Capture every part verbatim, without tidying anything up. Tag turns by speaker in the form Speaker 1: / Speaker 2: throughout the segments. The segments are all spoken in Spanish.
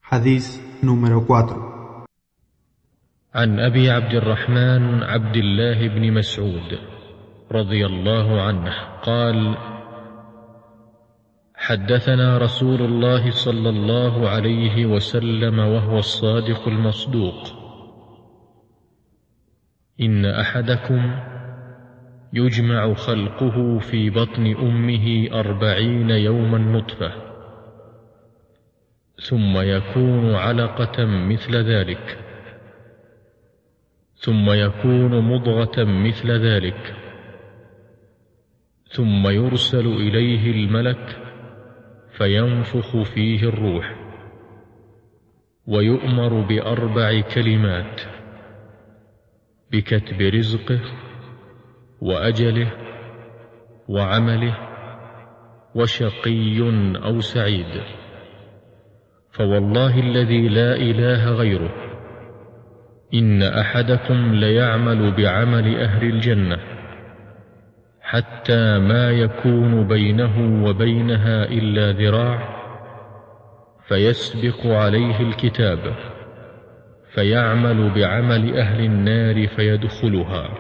Speaker 1: Hadís número cuatro.
Speaker 2: عن أبي عبد الرحمن عبد الله بن مسعود رضي الله عنه قال: حدثنا رسول الله صلى الله عليه وسلم وهو الصادق المصدوق: إن أحدكم يجمع خلقه في بطن أمه أربعين يوما نطفة، ثم يكون علقة مثل ذلك، ثم يكون مضغة مثل ذلك، ثم يرسل إليه الملك فينفخ فيه الروح، ويؤمر بأربع كلمات: بكتب رزقه وأجله وعمله وشقي أو سعيد. فوالله الذي لا إله غيره إن أحدكم ليعمل بعمل أهل الجنة حتى ما يكون بينه وبينها إلا ذراع، فيسبق عليه الكتاب فيعمل بعمل أهل النار فيدخلها.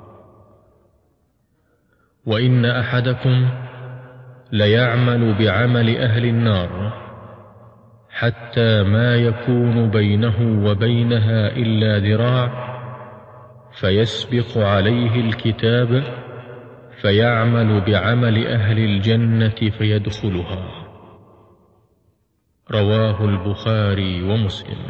Speaker 2: وإن أحدكم ليعمل بعمل أهل النار حتى ما يكون بينه وبينها إلا ذراع، فيسبق عليه الكتاب فيعمل بعمل أهل الجنة فيدخلها. رواه البخاري ومسلم.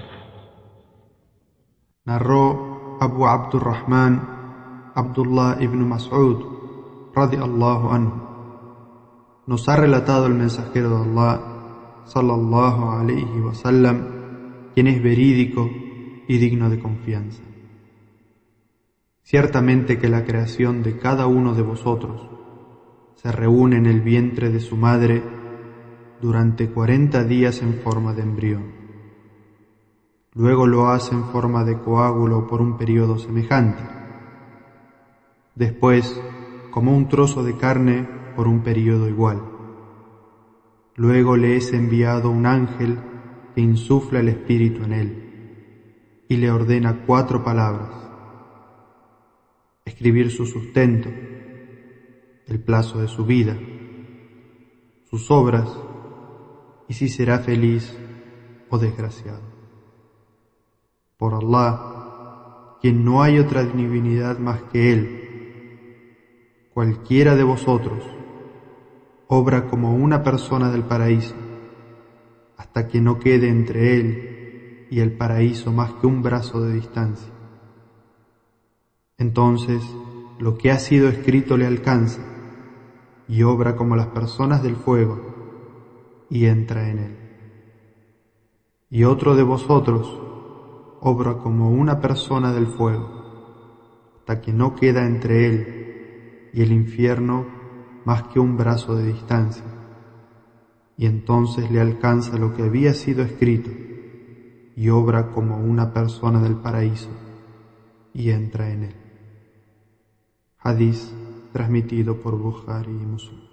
Speaker 1: Narró Abu Abdurrahman Abdullah ibn Mas'ud radiallahu anhu. Nos ha relatado el mensajero de Allah sallallahu alayhi wa sallam, quien es verídico y digno de confianza. Ciertamente que la creación de cada uno de vosotros se reúne en el vientre de su madre durante cuarenta días en forma de embrión. Luego lo hace en forma de coágulo por un periodo semejante. Después, como un trozo de carne por un periodo igual. Luego le es enviado un ángel que insufla el espíritu en él y le ordena cuatro palabras: escribir su sustento, el plazo de su vida, sus obras y si será feliz o desgraciado. Por Allah, quien no hay otra divinidad más que Él, cualquiera de vosotros obra como una persona del paraíso, hasta que no quede entre él y el paraíso más que un brazo de distancia. Entonces, lo que ha sido escrito le alcanza, y obra como las personas del fuego, y entra en él. Y otro de vosotros obra como una persona del fuego, hasta que no queda entre él y el infierno más que un brazo de distancia, y entonces le alcanza lo que había sido escrito, y obra como una persona del paraíso, y entra en él. Hadís transmitido por Bukhari y Muslim.